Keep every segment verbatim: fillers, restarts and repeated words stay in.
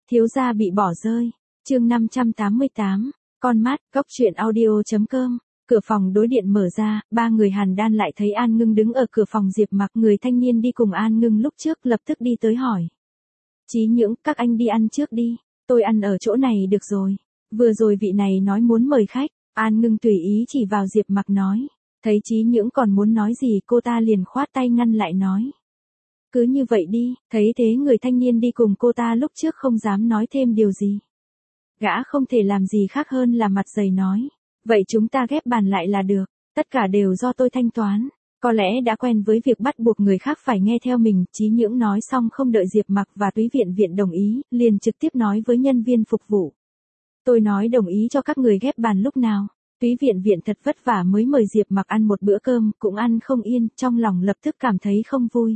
Thiếu gia bị bỏ rơi. Chương năm trăm tám mươi tám. Con mắt, góc truyện audio.com. Cửa phòng đối điện mở ra, ba người Hàn Đan lại thấy An Ngưng đứng ở cửa phòng Diệp Mặc, người thanh niên đi cùng An Ngưng lúc trước lập tức đi tới hỏi. Chí Nhưỡng, các anh đi ăn trước đi, tôi ăn ở chỗ này được rồi. Vừa rồi vị này nói muốn mời khách, An Ngưng tùy ý chỉ vào Diệp Mặc nói. Thấy Chí Nhưỡng còn muốn nói gì, cô ta liền khoát tay ngăn lại nói. Cứ như vậy đi. Thấy thế người thanh niên đi cùng cô ta lúc trước không dám nói thêm điều gì. Gã không thể làm gì khác hơn là mặt dày nói. Vậy chúng ta ghép bàn lại là được, tất cả đều do tôi thanh toán. Có lẽ đã quen với việc bắt buộc người khác phải nghe theo mình, Chí Nhưỡng nói xong không đợi Diệp Mặc và Túy Viện Viện đồng ý, liền trực tiếp nói với nhân viên phục vụ. Tôi nói đồng ý cho các người ghép bàn lúc nào. Túy Viện Viện thật vất vả mới mời Diệp Mặc ăn một bữa cơm, cũng ăn không yên, trong lòng lập tức cảm thấy không vui.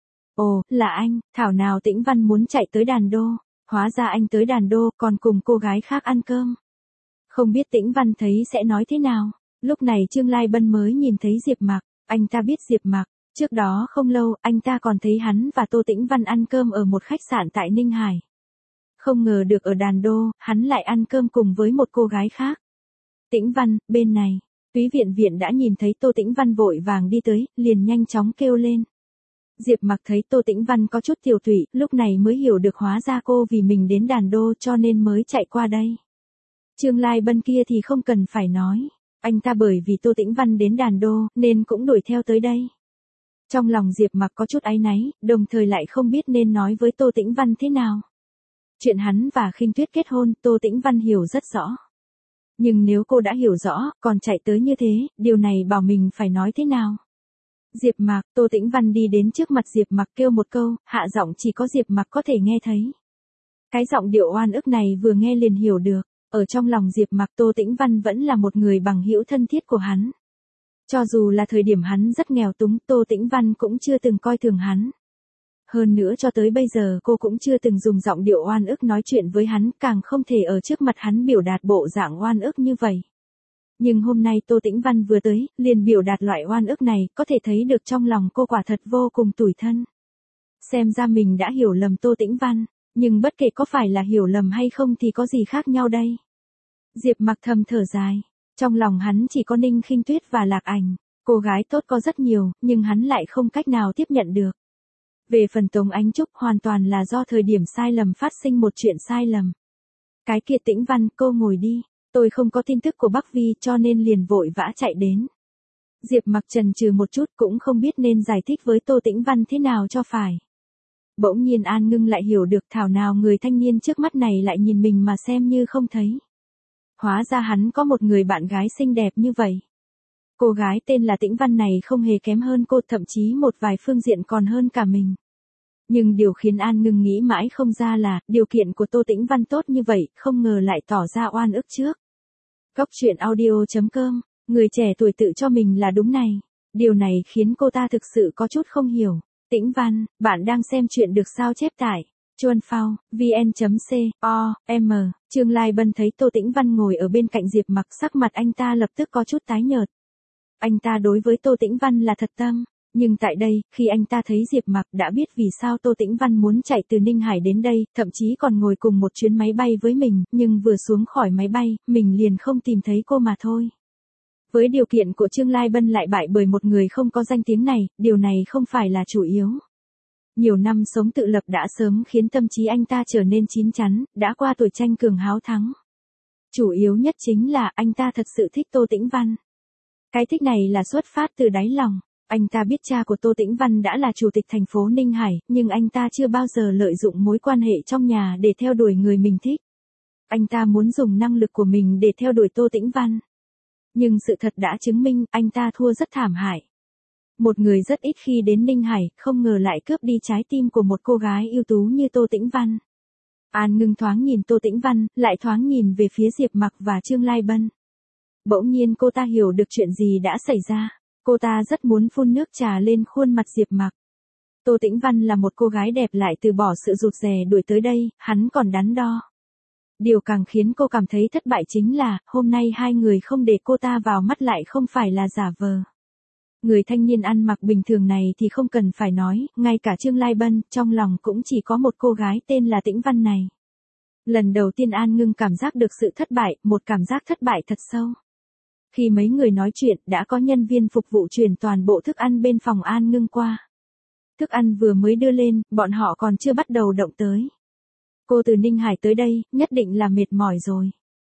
Ồ, là anh, thảo nào Tĩnh Văn muốn chạy tới Đàn Đô, hóa ra anh tới Đàn Đô còn cùng cô gái khác ăn cơm. Không biết Tĩnh Văn thấy sẽ nói thế nào. Lúc này Trương Lai Bân mới nhìn thấy Diệp Mặc, anh ta biết Diệp Mặc, trước đó không lâu anh ta còn thấy hắn và Tô Tĩnh Văn ăn cơm ở một khách sạn tại Ninh Hải. Không ngờ được ở Đàn Đô, hắn lại ăn cơm cùng với một cô gái khác. Tĩnh Văn, bên này. Túy Viện Viện đã nhìn thấy Tô Tĩnh Văn vội vàng đi tới, liền nhanh chóng kêu lên. Diệp Mặc thấy Tô Tĩnh Văn có chút tiểu tụy, lúc này mới hiểu được hóa ra cô vì mình đến Đàn Đô cho nên mới chạy qua đây. Trương Lai Bân kia thì không cần phải nói, anh ta bởi vì Tô Tĩnh Văn đến Đàn Đô nên cũng đuổi theo tới đây. Trong lòng Diệp Mặc có chút áy náy, đồng thời lại không biết nên nói với Tô Tĩnh Văn thế nào. Chuyện hắn và Khinh Tuyết kết hôn, Tô Tĩnh Văn hiểu rất rõ. Nhưng nếu cô đã hiểu rõ, còn chạy tới như thế, điều này bảo mình phải nói thế nào? Diệp Mặc, Tô Tĩnh Văn đi đến trước mặt Diệp Mặc kêu một câu, hạ giọng chỉ có Diệp Mặc có thể nghe thấy. Cái giọng điệu oan ức này vừa nghe liền hiểu được, ở trong lòng Diệp Mặc Tô Tĩnh Văn vẫn là một người bằng hữu thân thiết của hắn. Cho dù là thời điểm hắn rất nghèo túng, Tô Tĩnh Văn cũng chưa từng coi thường hắn. Hơn nữa cho tới bây giờ cô cũng chưa từng dùng giọng điệu oan ức nói chuyện với hắn, càng không thể ở trước mặt hắn biểu đạt bộ dạng oan ức như vậy. Nhưng hôm nay Tô Tĩnh Văn vừa tới, liền biểu đạt loại oan ức này, có thể thấy được trong lòng cô quả thật vô cùng tủi thân. Xem ra mình đã hiểu lầm Tô Tĩnh Văn, nhưng bất kể có phải là hiểu lầm hay không thì có gì khác nhau đây. Diệp Mặc thầm thở dài, trong lòng hắn chỉ có Ninh Khinh Tuyết và Lạc Ảnh, cô gái tốt có rất nhiều, nhưng hắn lại không cách nào tiếp nhận được. Về phần Tống Ánh Trúc hoàn toàn là do thời điểm sai lầm phát sinh một chuyện sai lầm. Cái kia Tĩnh Văn, cô ngồi đi, tôi không có tin tức của Bắc Vi cho nên liền vội vã chạy đến. Diệp Mặc chần chừ một chút cũng không biết nên giải thích với Tô Tĩnh Văn thế nào cho phải. Bỗng nhiên An Ngưng lại hiểu được thảo nào người thanh niên trước mắt này lại nhìn mình mà xem như không thấy. Hóa ra hắn có một người bạn gái xinh đẹp như vậy. Cô gái tên là Tĩnh Văn này không hề kém hơn cô, thậm chí một vài phương diện còn hơn cả mình. Nhưng điều khiến An Ngưng nghĩ mãi không ra là, điều kiện của Tô Tĩnh Văn tốt như vậy, không ngờ lại tỏ ra oan ức trước. Góc truyện audio.com, người trẻ tuổi tự cho mình là đúng này. Điều này khiến cô ta thực sự có chút không hiểu. Tĩnh Văn, bạn đang xem chuyện được sao chép tại chuan phao, vn.com, Trương Lai Bân thấy Tô Tĩnh Văn ngồi ở bên cạnh Diệp Mặc, sắc mặt anh ta lập tức có chút tái nhợt. Anh ta đối với Tô Tĩnh Văn là thật tâm, nhưng tại đây, khi anh ta thấy Diệp Mặc đã biết vì sao Tô Tĩnh Văn muốn chạy từ Ninh Hải đến đây, thậm chí còn ngồi cùng một chuyến máy bay với mình, nhưng vừa xuống khỏi máy bay, mình liền không tìm thấy cô mà thôi. Với điều kiện của Trương Lai Bân lại bại bởi một người không có danh tiếng này, điều này không phải là chủ yếu. Nhiều năm sống tự lập đã sớm khiến tâm trí anh ta trở nên chín chắn, đã qua tuổi tranh cường háo thắng. Chủ yếu nhất chính là anh ta thật sự thích Tô Tĩnh Văn. Cái thích này là xuất phát từ đáy lòng. Anh ta biết cha của Tô Tĩnh Văn đã là chủ tịch thành phố Ninh Hải, nhưng anh ta chưa bao giờ lợi dụng mối quan hệ trong nhà để theo đuổi người mình thích. Anh ta muốn dùng năng lực của mình để theo đuổi Tô Tĩnh Văn. Nhưng sự thật đã chứng minh anh ta thua rất thảm hại. Một người rất ít khi đến Ninh Hải, không ngờ lại cướp đi trái tim của một cô gái ưu tú như Tô Tĩnh Văn. An Ngưng thoáng nhìn Tô Tĩnh Văn, lại thoáng nhìn về phía Diệp Mặc và Trương Lai Bân. Bỗng nhiên cô ta hiểu được chuyện gì đã xảy ra. Cô ta rất muốn phun nước trà lên khuôn mặt Diệp Mặc. Tô Tĩnh Văn là một cô gái đẹp lại từ bỏ sự rụt rè đuổi tới đây, hắn còn đắn đo. Điều càng khiến cô cảm thấy thất bại chính là, hôm nay hai người không để cô ta vào mắt lại không phải là giả vờ. Người thanh niên ăn mặc bình thường này thì không cần phải nói, ngay cả Trương Lai Bân, trong lòng cũng chỉ có một cô gái tên là Tĩnh Văn này. Lần đầu tiên An Ngưng cảm giác được sự thất bại, một cảm giác thất bại thật sâu. Khi mấy người nói chuyện, đã có nhân viên phục vụ chuyển toàn bộ thức ăn bên phòng An Ngưng qua. Thức ăn vừa mới đưa lên, bọn họ còn chưa bắt đầu động tới. Cô từ Ninh Hải tới đây, nhất định là mệt mỏi rồi.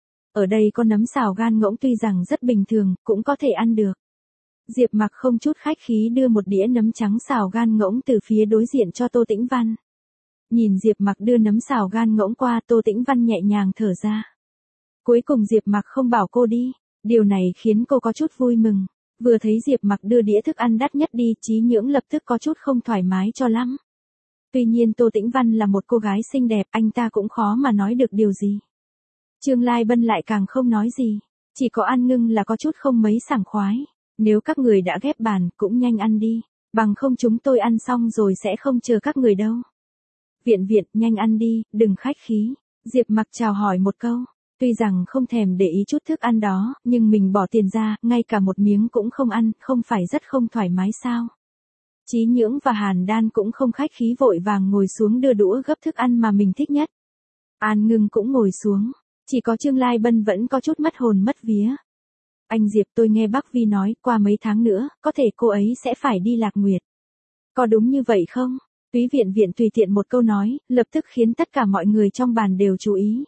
Ở đây có nấm xào gan ngỗng tuy rằng rất bình thường, cũng có thể ăn được. Diệp Mặc không chút khách khí đưa một đĩa nấm trắng xào gan ngỗng từ phía đối diện cho Tô Tĩnh Văn. Nhìn Diệp Mặc đưa nấm xào gan ngỗng qua, Tô Tĩnh Văn nhẹ nhàng thở ra. Cuối cùng Diệp Mặc không bảo cô đi, điều này khiến cô có chút vui mừng. Vừa thấy Diệp Mặc đưa đĩa thức ăn đắt nhất đi, Chí Nhưỡng lập tức có chút không thoải mái cho lắm. Tuy nhiên Tô Tĩnh Văn là một cô gái xinh đẹp, anh ta cũng khó mà nói được điều gì. Trương Lai Bân lại càng không nói gì, chỉ có An Ngưng là có chút không mấy sảng khoái. Nếu các người đã ghép bàn, cũng nhanh ăn đi, bằng không chúng tôi ăn xong rồi sẽ không chờ các người đâu. Viện Viện, nhanh ăn đi, đừng khách khí. Diệp Mặc chào hỏi một câu, tuy rằng không thèm để ý chút thức ăn đó, nhưng mình bỏ tiền ra, ngay cả một miếng cũng không ăn, không phải rất không thoải mái sao? Chí Nhưỡng và Hàn Đan cũng không khách khí vội vàng ngồi xuống đưa đũa gấp thức ăn mà mình thích nhất. An Ngưng cũng ngồi xuống, chỉ có Trương Lai Bân vẫn có chút mất hồn mất vía. Anh Diệp, tôi nghe bác Vi nói, qua mấy tháng nữa, có thể cô ấy sẽ phải đi Lạc Nguyệt. Có đúng như vậy không? Túy Viện Viện tùy tiện một câu nói, lập tức khiến tất cả mọi người trong bàn đều chú ý.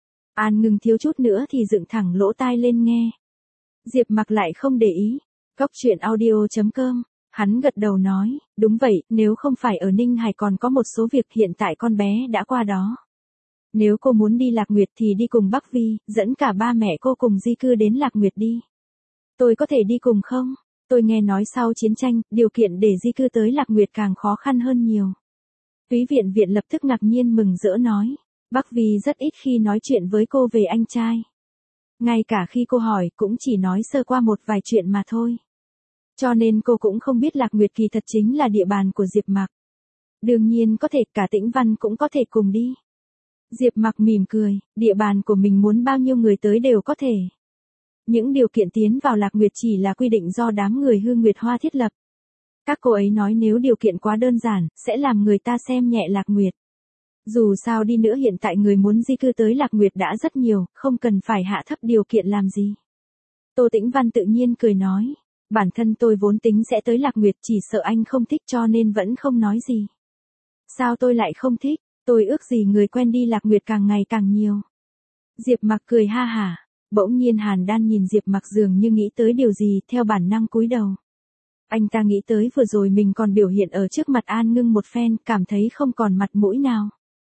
An Ngưng thiếu chút nữa thì dựng thẳng lỗ tai lên nghe. Diệp Mặc lại không để ý. Cóc truyện audio chấm com, hắn gật đầu nói, đúng vậy, nếu không phải ở Ninh Hải còn có một số việc, hiện tại con bé đã qua đó. Nếu cô muốn đi Lạc Nguyệt thì đi cùng Bắc Vi, dẫn cả ba mẹ cô cùng di cư đến Lạc Nguyệt đi. Tôi có thể đi cùng không? Tôi nghe nói sau chiến tranh, điều kiện để di cư tới Lạc Nguyệt càng khó khăn hơn nhiều. Túy Viện Viện lập tức ngạc nhiên mừng rỡ nói, Bắc Vi rất ít khi nói chuyện với cô về anh trai. Ngay cả khi cô hỏi, cũng chỉ nói sơ qua một vài chuyện mà thôi. Cho nên cô cũng không biết Lạc Nguyệt kỳ thật chính là địa bàn của Diệp Mặc. Đương nhiên có thể, cả Tĩnh Văn cũng có thể cùng đi. Diệp Mặc mỉm cười, địa bàn của mình muốn bao nhiêu người tới đều có thể. Những điều kiện tiến vào Lạc Nguyệt chỉ là quy định do đám người Hư Nguyệt Hoa thiết lập. Các cô ấy nói nếu điều kiện quá đơn giản, sẽ làm người ta xem nhẹ Lạc Nguyệt. Dù sao đi nữa hiện tại người muốn di cư tới Lạc Nguyệt đã rất nhiều, không cần phải hạ thấp điều kiện làm gì. Tô Tĩnh Văn tự nhiên cười nói, bản thân tôi vốn tính sẽ tới Lạc Nguyệt, chỉ sợ anh không thích cho nên vẫn không nói gì. Sao tôi lại không thích, tôi ước gì người quen đi Lạc Nguyệt càng ngày càng nhiều. Diệp Mặc cười ha hả, bỗng nhiên Hàn Đan nhìn Diệp Mặc dường như nghĩ tới điều gì, theo bản năng cúi đầu. Anh ta nghĩ tới vừa rồi mình còn biểu hiện ở trước mặt An Ngưng một phen, cảm thấy không còn mặt mũi nào.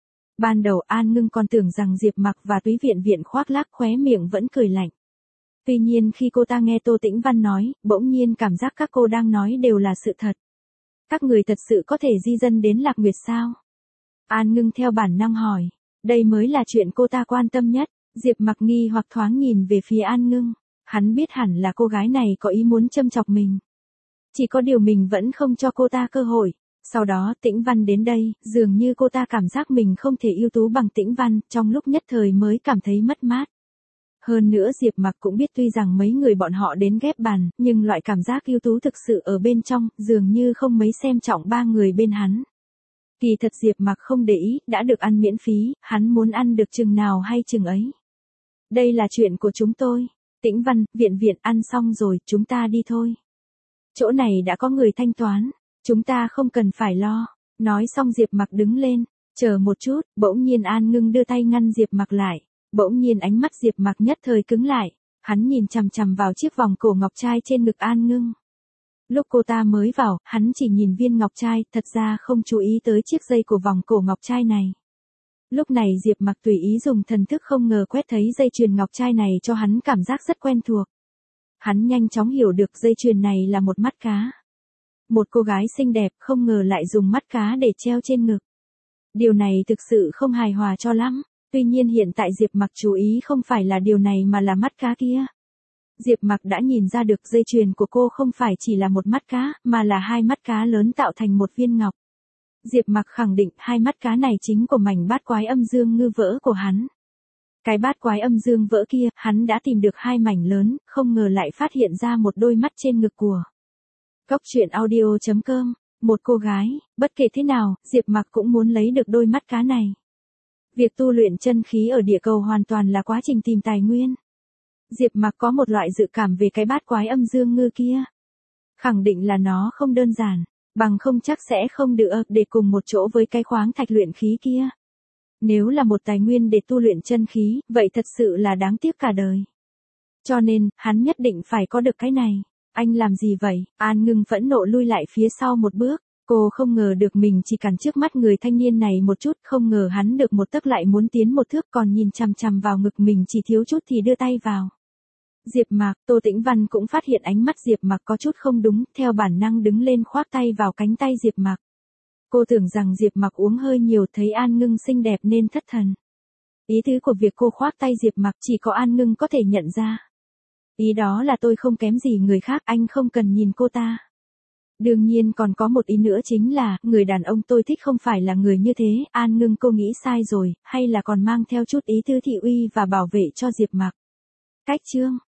Ban đầu An Ngưng còn tưởng rằng Diệp Mặc và Túy Viện Viện khoác lác, khóe miệng vẫn cười lạnh. Tuy nhiên khi cô ta nghe Tô Tĩnh Văn nói, bỗng nhiên cảm giác các cô đang nói đều là sự thật. Các người thật sự có thể di dân đến Lạc Nguyệt sao? An Ngưng theo bản năng hỏi, đây mới là chuyện cô ta quan tâm nhất. Diệp Mặc nghi hoặc thoáng nhìn về phía An Ngưng, hắn biết hẳn là cô gái này có ý muốn châm chọc mình. Chỉ có điều mình vẫn không cho cô ta cơ hội. Sau đó Tĩnh Văn đến đây, dường như cô ta cảm giác mình không thể ưu tú bằng Tĩnh Văn, trong lúc nhất thời mới cảm thấy mất mát. Hơn nữa Diệp Mặc cũng biết tuy rằng mấy người bọn họ đến ghép bàn, nhưng loại cảm giác ưu tú thực sự ở bên trong, dường như không mấy xem trọng ba người bên hắn. Kỳ thật Diệp Mặc không để ý, đã được ăn miễn phí, hắn muốn ăn được chừng nào hay chừng ấy. Đây là chuyện của chúng tôi. Tĩnh Văn, Viện Viện ăn xong rồi, chúng ta đi thôi. Chỗ này đã có người thanh toán, chúng ta không cần phải lo. Nói xong Diệp Mặc đứng lên, chờ một chút, bỗng nhiên An Ngưng đưa tay ngăn Diệp Mặc lại. Bỗng nhiên ánh mắt Diệp Mặc nhất thời cứng lại, hắn nhìn chằm chằm vào chiếc vòng cổ ngọc trai trên ngực An Ngưng. Lúc cô ta mới vào, hắn chỉ nhìn viên ngọc trai, thật ra không chú ý tới chiếc dây của vòng cổ ngọc trai này. Lúc này Diệp Mặc tùy ý dùng thần thức không ngờ quét thấy dây chuyền ngọc trai này cho hắn cảm giác rất quen thuộc. Hắn nhanh chóng hiểu được dây chuyền này là một mắt cá. Một cô gái xinh đẹp không ngờ lại dùng mắt cá để treo trên ngực. Điều này thực sự không hài hòa cho lắm. Tuy nhiên hiện tại Diệp Mặc chú ý không phải là điều này mà là mắt cá kia. Diệp Mặc đã nhìn ra được dây chuyền của cô không phải chỉ là một mắt cá, mà là hai mắt cá lớn tạo thành một viên ngọc. Diệp Mặc khẳng định hai mắt cá này chính của mảnh bát quái âm dương ngư vỡ của hắn. Cái bát quái âm dương vỡ kia, hắn đã tìm được hai mảnh lớn, không ngờ lại phát hiện ra một đôi mắt trên ngực của. Cóc truyện audio chấm com, một cô gái, bất kể thế nào, Diệp Mặc cũng muốn lấy được đôi mắt cá này. Việc tu luyện chân khí ở địa cầu hoàn toàn là quá trình tìm tài nguyên. Diệp Mặc có một loại dự cảm về cái bát quái âm dương ngư kia. Khẳng định là nó không đơn giản, bằng không chắc sẽ không được để cùng một chỗ với cái khoáng thạch luyện khí kia. Nếu là một tài nguyên để tu luyện chân khí, vậy thật sự là đáng tiếc cả đời. Cho nên, hắn nhất định phải có được cái này. Anh làm gì vậy? An Ngưng phẫn nộ lui lại phía sau một bước. Cô không ngờ được mình chỉ cản trước mắt người thanh niên này một chút, không ngờ hắn được một tấc lại muốn tiến một thước, còn nhìn chằm chằm vào ngực mình chỉ thiếu chút thì đưa tay vào. Diệp Mặc, Tô Tĩnh Văn cũng phát hiện ánh mắt Diệp Mặc có chút không đúng, theo bản năng đứng lên khoác tay vào cánh tay Diệp Mặc. Cô tưởng rằng Diệp Mặc uống hơi nhiều, thấy An Ngưng xinh đẹp nên thất thần. Ý tứ của việc cô khoác tay Diệp Mặc chỉ có An Ngưng có thể nhận ra. Ý đó là tôi không kém gì người khác, anh không cần nhìn cô ta. Đương nhiên còn có một ý nữa chính là, người đàn ông tôi thích không phải là người như thế. An Ngưng, cô nghĩ sai rồi, hay là còn mang theo chút ý tứ thị uy và bảo vệ cho Diệp Mặc. Cách chương